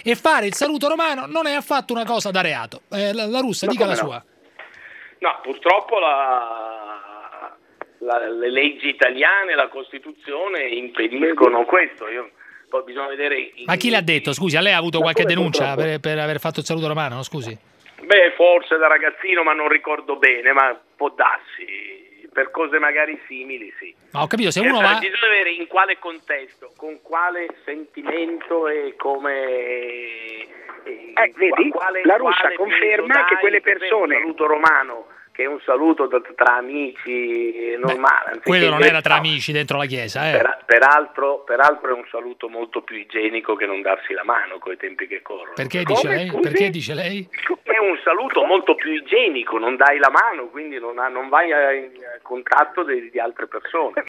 e fare il saluto romano non è affatto una cosa da reato. La Russa, dica la sua. No, purtroppo le leggi italiane, la Costituzione impediscono questo. Poi bisogna vedere. Ma chi l'ha detto? Scusi, a lei ha avuto qualche denuncia per aver fatto il saluto romano? No, scusi. Beh, forse da ragazzino, ma non ricordo bene, ma può darsi, per cose magari simili, sì. Ma ho capito, se uno va... Bisogna vedere in quale contesto, con quale sentimento e come... vedi, la Russa conferma che quelle persone... Un saluto romano, che è un saluto tra amici normale. Quello non era tra amici dentro la chiesa, Peraltro è un saluto molto più igienico che non darsi la mano coi tempi che corrono. Perché dice lei? Perché dice lei? È un saluto molto più igienico, non dai la mano, quindi non vai in contatto di altre persone.